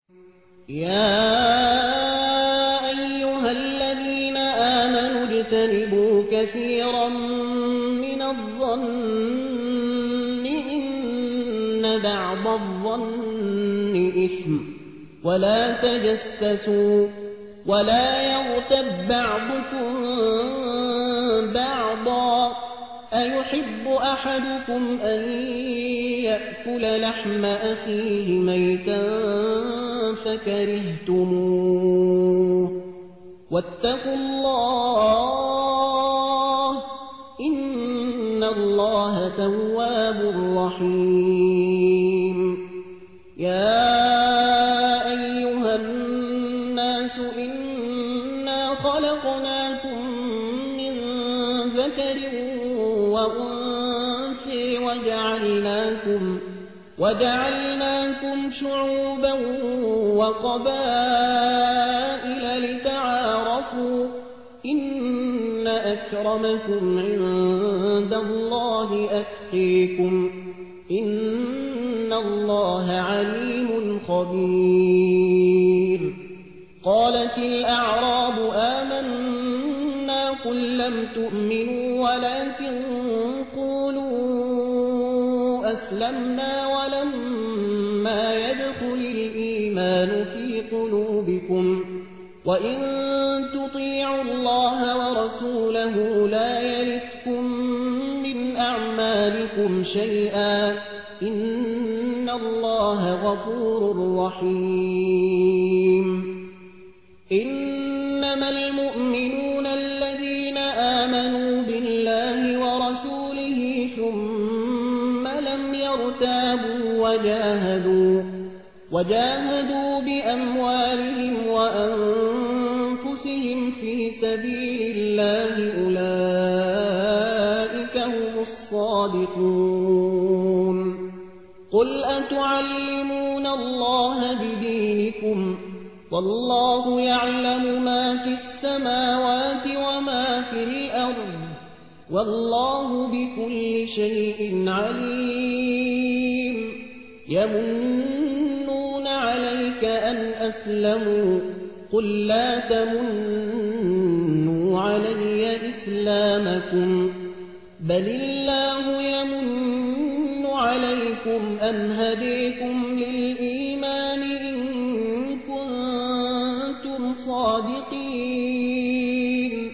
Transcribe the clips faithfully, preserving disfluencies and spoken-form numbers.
يا أيها الذين آمنوا اجتنبوا كثيرا من الظن إن بعض الظن إثم ولا تجسسوا ولا يغتب بعضكم بعضا أيحب أحدكم أن يأكل لحم أخيه ميتا فكرهتموه واتقوا الله إن الله تواب رحيم. يا أيها الناس إنا خلقناكم من ذكر وأنثى وجعلناكم وجعلناكم شعوبا وقبائل لتعارفوا إن أكرمكم عند الله أتقيكم إن الله عليم خبير. قالت الأعراب آمنا قل لم تؤمنوا ولكن قولوا أسلمنا ولما يدخل الإيمان في قلوبكم وإن تطيعوا الله ورسوله لا يلتكم من أعمالكم شيئا إن الله غفور رحيم. إنما المؤمنون الذين آمنوا بالله ورسوله ثم لم يرتابوا وجاهدوا وجاهدوا بأموالهم وأنفسهم في سبيل الله أولئك هم الصادقون. قل أتعلمون الله بدينكم والله يعلم ما في السماوات وما في الأرض والله بكل شيء عليم. يمنون عليك أن أسلموا قل لا تمنوا علي إسلامكم بل الله يمن عليكم أن هديكم للإيمان إن كنتم صادقين.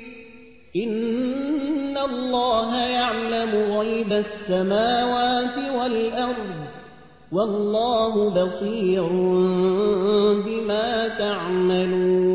إن الله يعلم غيب السماوات والأرض والله بصير بما تعملون.